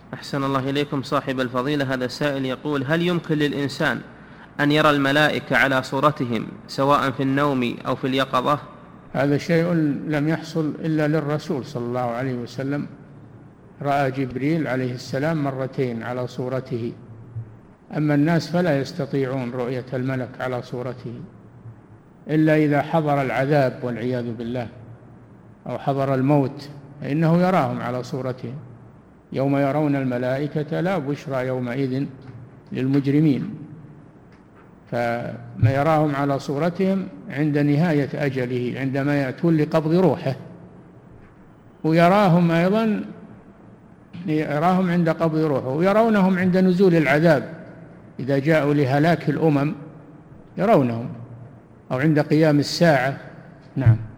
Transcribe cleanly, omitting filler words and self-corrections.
أحسن الله إليكم صاحب الفضيلة. هذا سائل يقول: هل يمكن للإنسان أن يرى الملائكة على صورتهم سواء في النوم أو في اليقظة؟ هذا شيء لم يحصل إلا للرسول صلى الله عليه وسلم. رأى جبريل عليه السلام مرتين على صورته، أما الناس فلا يستطيعون رؤية الملك على صورته إلا إذا حضر العذاب والعياذ بالله أو حضر الموت، فإنه يراهم على صورتهم. يوم يرون الملائكة لا بشرى يومئذ للمجرمين. فما يراهم على صورتهم عند نهاية أجله عندما يأتون لقبض روحه، ويراهم أيضا يراهم عند قبض روحه، ويرونهم عند نزول العذاب إذا جاءوا لهلاك الأمم يرونهم، أو عند قيام الساعة. نعم.